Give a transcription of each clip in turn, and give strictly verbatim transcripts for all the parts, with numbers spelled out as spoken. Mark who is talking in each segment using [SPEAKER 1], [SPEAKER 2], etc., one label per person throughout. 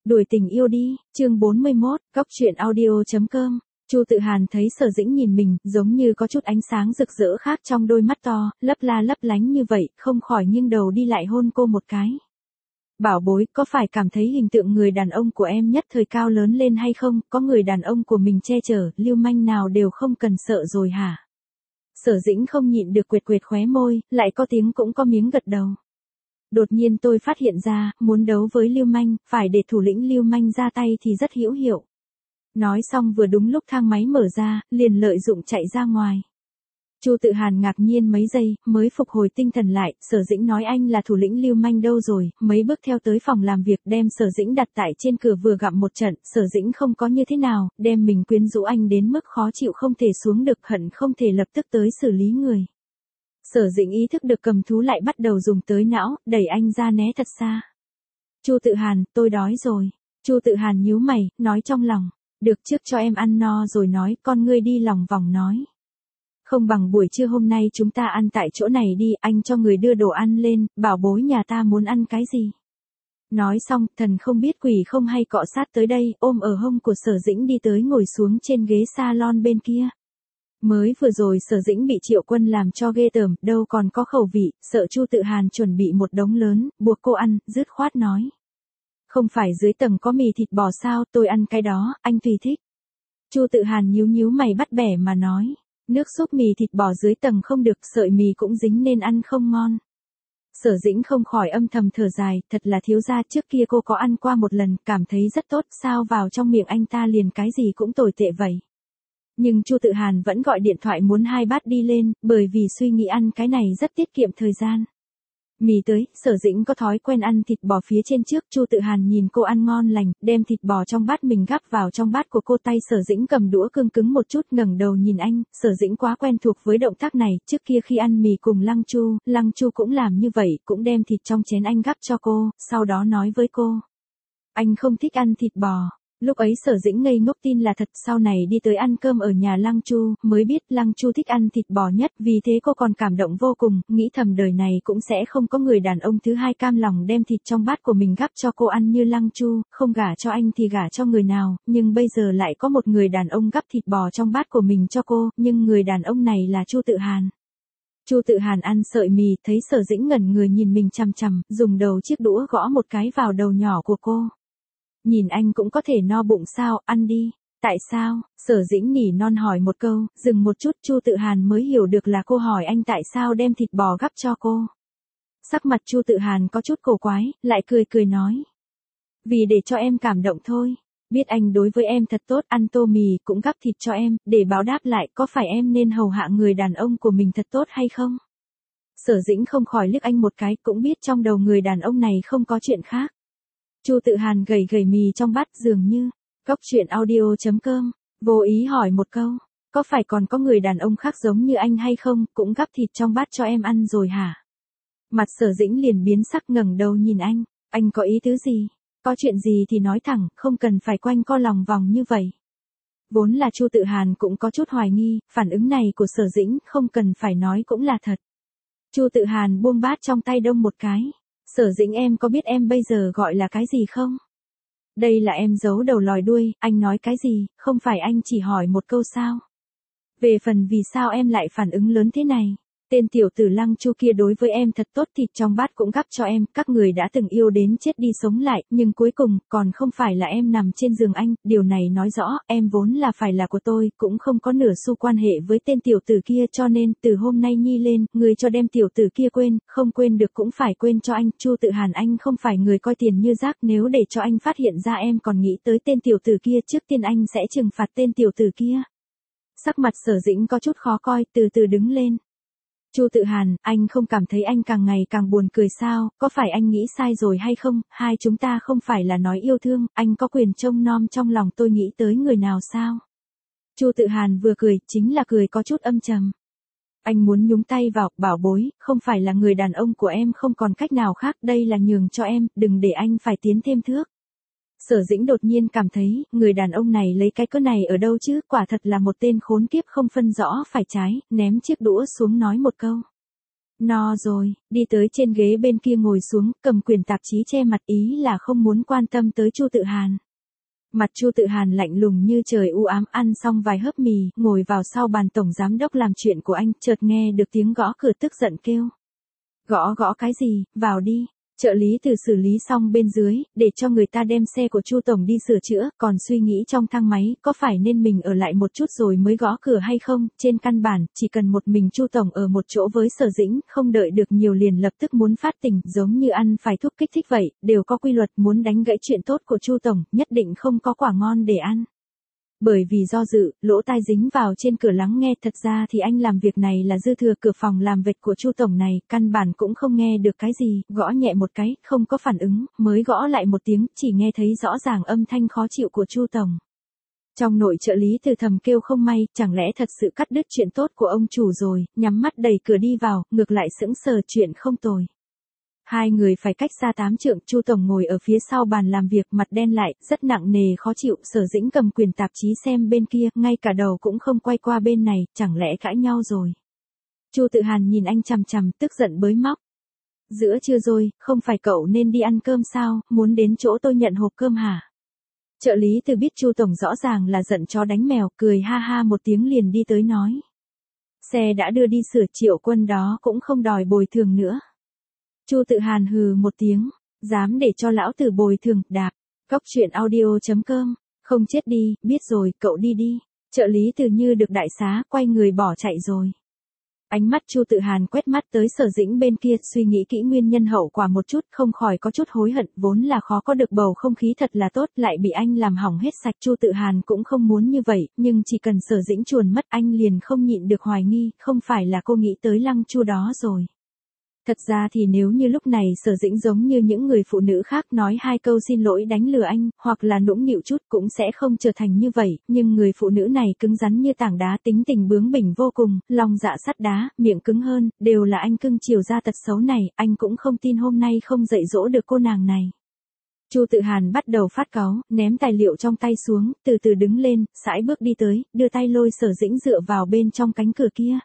[SPEAKER 1] Đuổi tình yêu đi, chương bốn mươi mốt, góc truyện audio chấm com. Chu Tự Hàn thấy Sở Dĩnh nhìn mình, giống như có chút ánh sáng rực rỡ khác trong đôi mắt to, lấp la lấp lánh như vậy, không khỏi nghiêng đầu đi lại hôn cô một cái. Bảo bối, có phải cảm thấy hình tượng người đàn ông của em nhất thời cao lớn lên hay không, có người đàn ông của mình che chở, lưu manh nào đều không cần sợ rồi hả? Sở Dĩnh không nhịn được quệt quệt khóe môi, lại có tiếng cũng có miếng gật đầu. Đột nhiên tôi phát hiện ra, muốn đấu với lưu manh, phải để thủ lĩnh lưu manh ra tay thì rất hữu hiệu. Nói xong vừa đúng lúc thang máy mở ra, liền lợi dụng chạy ra ngoài. Chu Tự Hàn ngạc nhiên mấy giây, mới phục hồi tinh thần lại, Sở Dĩnh nói anh là thủ lĩnh lưu manh đâu rồi, mấy bước theo tới phòng làm việc đem Sở Dĩnh đặt tại trên cửa vừa gặm một trận, Sở Dĩnh không có như thế nào, đem mình quyến rũ anh đến mức khó chịu không thể xuống được, hận không thể lập tức tới xử lý người. Sở Dĩnh ý thức được cầm thú lại bắt đầu dùng tới não, đẩy anh ra né thật xa. Chu Tự Hàn, tôi đói rồi. Chu Tự Hàn nhíu mày, nói trong lòng, được trước cho em ăn no rồi nói, con ngươi đi lòng vòng nói. Không bằng buổi trưa hôm nay chúng ta ăn tại chỗ này đi, anh cho người đưa đồ ăn lên, bảo bối nhà ta muốn ăn cái gì. Nói xong, thần không biết quỷ không hay cọ sát tới đây, ôm ở hông của Sở Dĩnh đi tới ngồi xuống trên ghế salon bên kia. Mới vừa rồi Sở Dĩnh bị Triệu Quân làm cho ghê tởm, đâu còn có khẩu vị, sợ Chu Tự Hàn chuẩn bị một đống lớn, buộc cô ăn, dứt khoát nói. Không phải dưới tầng có mì thịt bò sao, tôi ăn cái đó, anh tùy thích. Chu Tự Hàn nhíu nhíu mày bắt bẻ mà nói, nước súp mì thịt bò dưới tầng không được, sợi mì cũng dính nên ăn không ngon. Sở Dĩnh không khỏi âm thầm thở dài, thật là thiếu gia, trước kia cô có ăn qua một lần, cảm thấy rất tốt, sao vào trong miệng anh ta liền cái gì cũng tồi tệ vậy. Nhưng Chu Tự Hàn vẫn gọi điện thoại muốn hai bát đi lên, bởi vì suy nghĩ ăn cái này rất tiết kiệm thời gian. Mì tới, Sở Dĩnh có thói quen ăn thịt bò phía trên trước, Chu Tự Hàn nhìn cô ăn ngon lành, đem thịt bò trong bát mình gắp vào trong bát của cô, tay Sở Dĩnh cầm đũa cương cứng một chút, ngẩng đầu nhìn anh, Sở Dĩnh quá quen thuộc với động tác này, trước kia khi ăn mì cùng Lăng Chu, Lăng Chu cũng làm như vậy, cũng đem thịt trong chén anh gắp cho cô, sau đó nói với cô. Anh không thích ăn thịt bò. Lúc ấy Sở Dĩnh ngây ngốc tin là thật, sau này đi tới ăn cơm ở nhà Lăng Chu, mới biết Lăng Chu thích ăn thịt bò nhất, vì thế cô còn cảm động vô cùng, nghĩ thầm đời này cũng sẽ không có người đàn ông thứ hai cam lòng đem thịt trong bát của mình gắp cho cô ăn như Lăng Chu, không gả cho anh thì gả cho người nào, nhưng bây giờ lại có một người đàn ông gắp thịt bò trong bát của mình cho cô, nhưng người đàn ông này là Chu Tự Hàn. Chu Tự Hàn ăn sợi mì, thấy Sở Dĩnh ngẩn người nhìn mình chằm chằm, dùng đầu chiếc đũa gõ một cái vào đầu nhỏ của cô. Nhìn anh cũng có thể no bụng sao, ăn đi. Tại sao? Sở Dĩnh nỉ non hỏi một câu, dừng một chút, Chu Tự Hàn mới hiểu được là cô hỏi anh tại sao đem thịt bò gắp cho cô. Sắc mặt Chu Tự Hàn có chút cổ quái, lại cười cười nói. Vì để cho em cảm động thôi. Biết anh đối với em thật tốt, ăn tô mì cũng gắp thịt cho em, để báo đáp lại, có phải em nên hầu hạ người đàn ông của mình thật tốt hay không? Sở Dĩnh không khỏi liếc anh một cái, cũng biết trong đầu người đàn ông này không có chuyện khác. Chu Tự Hàn gầy gầy mì trong bát dường như, góc truyện audio chấm com, vô ý hỏi một câu, có phải còn có người đàn ông khác giống như anh hay không, cũng gắp thịt trong bát cho em ăn rồi hả? Mặt Sở Dĩnh liền biến sắc, ngẩng đầu nhìn anh, anh có ý tứ gì? Có chuyện gì thì nói thẳng, không cần phải quanh co lòng vòng như vậy. Vốn là Chu Tự Hàn cũng có chút hoài nghi, phản ứng này của Sở Dĩnh không cần phải nói cũng là thật. Chu Tự Hàn buông bát trong tay đông một cái. Sở Dĩnh, em có biết em bây giờ gọi là cái gì không? Đây là em giấu đầu lòi đuôi, anh nói cái gì, không phải anh chỉ hỏi một câu sao? Về phần vì sao em lại phản ứng lớn thế này? Tên tiểu tử Lăng Chu kia đối với em thật tốt, thịt trong bát cũng gắp cho em, các người đã từng yêu đến chết đi sống lại, nhưng cuối cùng, còn không phải là em nằm trên giường anh, điều này nói rõ, em vốn là phải là của tôi, cũng không có nửa xu quan hệ với tên tiểu tử kia, cho nên, từ hôm nay nhi lên, người cho đem tiểu tử kia quên, không quên được cũng phải quên cho anh, Chu Tự Hàn, anh không phải người coi tiền như rác, nếu để cho anh phát hiện ra em còn nghĩ tới tên tiểu tử kia, trước tiên anh sẽ trừng phạt tên tiểu tử kia. Sắc mặt Sở Dĩnh có chút khó coi, từ từ đứng lên. Chu Tự Hàn, anh không cảm thấy anh càng ngày càng buồn cười sao, có phải anh nghĩ sai rồi hay không, hai chúng ta không phải là nói yêu thương, anh có quyền trông nom trong lòng tôi nghĩ tới người nào sao? Chu Tự Hàn vừa cười, chính là cười có chút âm trầm. Anh muốn nhúng tay vào, bảo bối, không phải là người đàn ông của em không còn cách nào khác, đây là nhường cho em, đừng để anh phải tiến thêm thước. Sở Dĩnh đột nhiên cảm thấy, người đàn ông này lấy cái cớ này ở đâu chứ, quả thật là một tên khốn kiếp không phân rõ phải trái, ném chiếc đũa xuống nói một câu. No rồi, đi tới trên ghế bên kia ngồi xuống, cầm quyển tạp chí che mặt ý là không muốn quan tâm tới Chu Tự Hàn. Mặt Chu Tự Hàn lạnh lùng như trời u ám, ăn xong vài hớp mì, ngồi vào sau bàn tổng giám đốc làm chuyện của anh, chợt nghe được tiếng gõ cửa tức giận kêu. Gõ gõ cái gì, vào đi. Trợ lý từ xử lý xong bên dưới, để cho người ta đem xe của Chu tổng đi sửa chữa, còn suy nghĩ trong thang máy, có phải nên mình ở lại một chút rồi mới gõ cửa hay không, trên căn bản, chỉ cần một mình Chu tổng ở một chỗ với Sở Dĩnh, không đợi được nhiều liền lập tức muốn phát tình, giống như ăn phải thuốc kích thích vậy, đều có quy luật muốn đánh gãy chuyện tốt của Chu tổng, nhất định không có quả ngon để ăn. Bởi vì do dự, lỗ tai dính vào trên cửa lắng nghe, thật ra thì anh làm việc này là dư thừa, cửa phòng làm việc của Chu tổng này, căn bản cũng không nghe được cái gì, gõ nhẹ một cái, không có phản ứng, mới gõ lại một tiếng, chỉ nghe thấy rõ ràng âm thanh khó chịu của Chu tổng. Trong nội trợ lý từ thầm kêu không may, chẳng lẽ thật sự cắt đứt chuyện tốt của ông chủ rồi, nhắm mắt đẩy cửa đi vào, ngược lại sững sờ, chuyện không tồi. Hai người phải cách xa tám trượng, Chu tổng ngồi ở phía sau bàn làm việc, mặt đen lại, rất nặng nề khó chịu, Sở Dĩnh cầm quyển tạp chí xem bên kia, ngay cả đầu cũng không quay qua bên này, chẳng lẽ cãi nhau rồi. Chu Tự Hàn nhìn anh chằm chằm, tức giận bới móc. Giữa trưa rồi, không phải cậu nên đi ăn cơm sao, muốn đến chỗ tôi nhận hộp cơm hả? Trợ lý từ biết Chu tổng rõ ràng là giận chó đánh mèo, cười ha ha một tiếng liền đi tới nói. Xe đã đưa đi sửa, Triệu Quân đó cũng không đòi bồi thường nữa. Chu Tự Hàn hừ một tiếng, dám để cho lão tử bồi thường, đạp, cóc truyện audio chấm com, không chết đi, biết rồi, cậu đi đi. Trợ lý từ như được đại xá, quay người bỏ chạy rồi. Ánh mắt Chu Tự Hàn quét mắt tới Sở Dĩnh bên kia, suy nghĩ kỹ nguyên nhân hậu quả một chút, không khỏi có chút hối hận, vốn là khó có được bầu không khí thật là tốt, lại bị anh làm hỏng hết sạch. Chu Tự Hàn cũng không muốn như vậy, nhưng chỉ cần Sở Dĩnh chuồn mất anh liền không nhịn được hoài nghi, không phải là cô nghĩ tới Lăng Chu đó rồi. Thật ra thì nếu như lúc này Sở Dĩnh giống như những người phụ nữ khác nói hai câu xin lỗi đánh lừa anh, hoặc là nũng nịu chút cũng sẽ không trở thành như vậy, nhưng người phụ nữ này cứng rắn như tảng đá, tính tình bướng bỉnh vô cùng, lòng dạ sắt đá, miệng cứng hơn, đều là anh cưng chiều ra tật xấu này, anh cũng không tin hôm nay không dạy dỗ được cô nàng này. Chu Tự Hàn bắt đầu phát cáu, ném tài liệu trong tay xuống, từ từ đứng lên, sải bước đi tới, đưa tay lôi Sở Dĩnh dựa vào bên trong cánh cửa kia.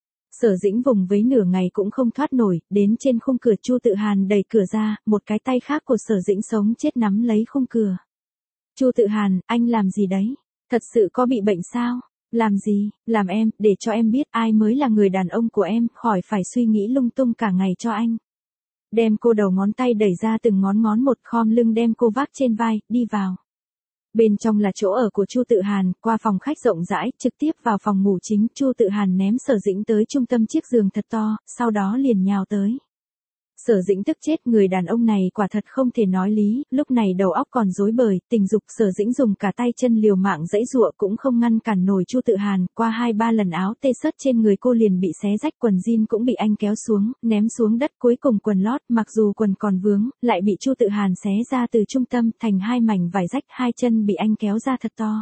[SPEAKER 1] Sở Dĩnh vùng vấy nửa ngày cũng không thoát nổi, đến trên khung cửa Chu Tự Hàn đẩy cửa ra, một cái tay khác của Sở Dĩnh sống chết nắm lấy khung cửa. Chu Tự Hàn, anh làm gì đấy? Thật sự có bị bệnh sao? Làm gì? Làm em, để cho em biết ai mới là người đàn ông của em, khỏi phải suy nghĩ lung tung cả ngày cho anh. Đem cô đầu ngón tay đẩy ra từng ngón ngón một, khom lưng đem cô vác trên vai, đi vào. Bên trong là chỗ ở của Chu Tự Hàn, qua phòng khách rộng rãi, trực tiếp vào phòng ngủ chính, Chu Tự Hàn ném Sở Dĩnh tới trung tâm chiếc giường thật to, sau đó liền nhào tới. Sở Dĩnh tức chết, người đàn ông này quả thật không thể nói lý, lúc này đầu óc còn rối bời, tình dục. Sở Dĩnh dùng cả tay chân liều mạng giãy giụa cũng không ngăn cản nổi Chu Tự Hàn, qua hai ba lần áo tê sớt trên người cô liền bị xé rách, quần jean cũng bị anh kéo xuống, ném xuống đất, cuối cùng quần lót, mặc dù quần còn vướng, lại bị Chu Tự Hàn xé ra từ trung tâm thành hai mảnh vải rách, hai chân bị anh kéo ra thật to.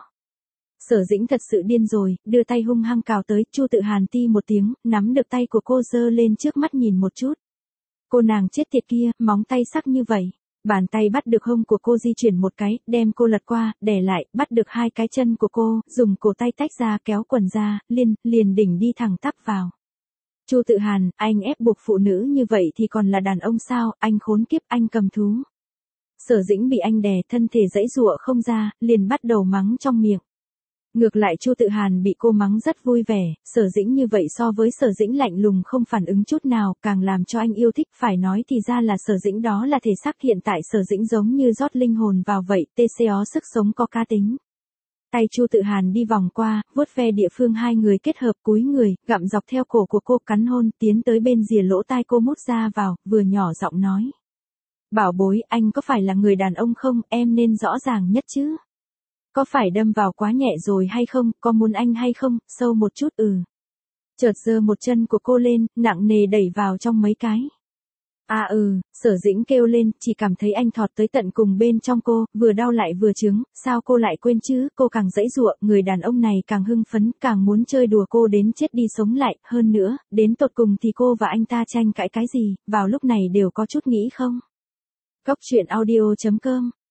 [SPEAKER 1] Sở Dĩnh thật sự điên rồi, đưa tay hung hăng cào tới, Chu Tự Hàn ti một tiếng, nắm được tay của cô giơ lên trước mắt nhìn một chút. Cô nàng chết tiệt kia, móng tay sắc như vậy. Bàn tay bắt được hông của cô di chuyển một cái, đem cô lật qua, đè lại, bắt được hai cái chân của cô, dùng cổ tay tách ra, kéo quần ra, liền, liền đỉnh đi thẳng tắp vào. Chu Tự Hàn, anh ép buộc phụ nữ như vậy thì còn là đàn ông sao, anh khốn kiếp, anh cầm thú. Sở Dĩnh bị anh đè, thân thể giãy giụa không ra, liền bắt đầu mắng trong miệng. Ngược lại Chu Tự Hàn bị cô mắng rất vui vẻ, Sở Dĩnh như vậy so với Sở Dĩnh lạnh lùng không phản ứng chút nào, càng làm cho anh yêu thích, phải nói thì ra là Sở Dĩnh đó là thể xác, hiện tại Sở Dĩnh giống như rót linh hồn vào vậy, tê xéo sức sống có cá tính. Tay Chu Tự Hàn đi vòng qua, vuốt ve địa phương hai người kết hợp, cúi người, gặm dọc theo cổ của cô, cắn hôn, tiến tới bên rìa lỗ tai cô mút ra vào, vừa nhỏ giọng nói. Bảo bối, anh có phải là người đàn ông không, em nên rõ ràng nhất chứ. Có phải đâm vào quá nhẹ rồi hay không, có muốn anh hay không, sâu một chút ừ. Chợt giơ một chân của cô lên, nặng nề đẩy vào trong mấy cái. À ừ, Sở Dĩnh kêu lên, chỉ cảm thấy anh thọt tới tận cùng bên trong cô, vừa đau lại vừa chướng, sao cô lại quên chứ, cô càng giãy giụa, người đàn ông này càng hưng phấn, càng muốn chơi đùa cô đến chết đi sống lại, hơn nữa, đến tột cùng thì cô và anh ta tranh cãi cái gì, vào lúc này đều có chút nghĩ không. Cóc truyện audio chấm com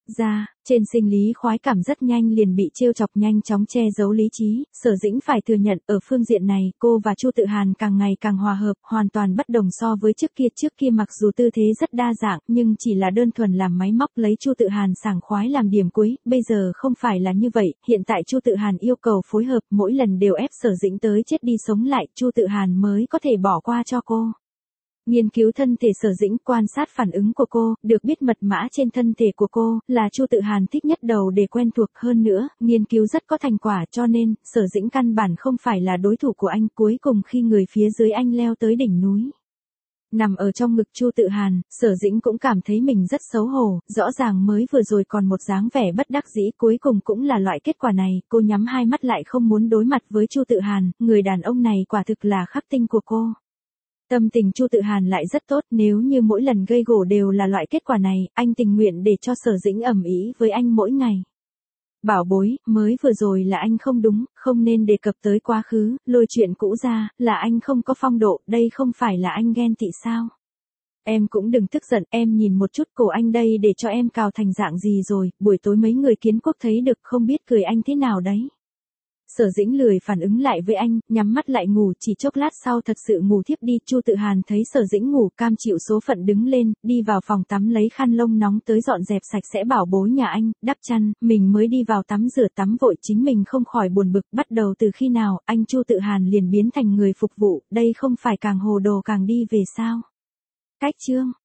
[SPEAKER 1] ra, trên sinh lý khoái cảm rất nhanh liền bị trêu chọc nhanh chóng che giấu lý trí, Sở Dĩnh phải thừa nhận ở phương diện này cô và Chu Tự Hàn càng ngày càng hòa hợp, hoàn toàn bất đồng so với trước kia. Trước kia mặc dù tư thế rất đa dạng nhưng chỉ là đơn thuần làm máy móc lấy Chu Tự Hàn sảng khoái làm điểm cuối, bây giờ không phải là như vậy, hiện tại Chu Tự Hàn yêu cầu phối hợp mỗi lần đều ép Sở Dĩnh tới chết đi sống lại, Chu Tự Hàn mới có thể bỏ qua cho cô. Nghiên cứu thân thể Sở Dĩnh, quan sát phản ứng của cô, được biết mật mã trên thân thể của cô là Chu Tự Hàn thích nhất đầu để quen thuộc hơn nữa, nghiên cứu rất có thành quả cho nên, Sở Dĩnh căn bản không phải là đối thủ của anh. Cuối cùng khi người phía dưới anh leo tới đỉnh núi, nằm ở trong ngực Chu Tự Hàn, Sở Dĩnh cũng cảm thấy mình rất xấu hổ, rõ ràng mới vừa rồi còn một dáng vẻ bất đắc dĩ, cuối cùng cũng là loại kết quả này, cô nhắm hai mắt lại không muốn đối mặt với Chu Tự Hàn, người đàn ông này quả thực là khắc tinh của cô. Tâm tình Chu Tự Hàn lại rất tốt, nếu như mỗi lần gây gổ đều là loại kết quả này, anh tình nguyện để cho Sở Dĩnh ầm ĩ với anh mỗi ngày. Bảo bối, mới vừa rồi là anh không đúng, không nên đề cập tới quá khứ, lôi chuyện cũ ra, là anh không có phong độ, đây không phải là anh ghen tị sao? Em cũng đừng tức giận, em nhìn một chút cổ anh đây để cho em cào thành dạng gì rồi, buổi tối mấy người kiến quốc thấy được không biết cười anh thế nào đấy. Sở Dĩnh lười phản ứng lại với anh, nhắm mắt lại ngủ, chỉ chốc lát sau thật sự ngủ thiếp đi. Chu Tự Hàn thấy Sở Dĩnh ngủ, cam chịu số phận đứng lên, đi vào phòng tắm lấy khăn lông nóng tới dọn dẹp sạch sẽ bảo bối nhà anh, đắp chăn, mình mới đi vào tắm rửa tắm vội. Chính mình không khỏi buồn bực, bắt đầu từ khi nào, anh Chu Tự Hàn liền biến thành người phục vụ, đây không phải càng hồ đồ càng đi về sao? Cách chương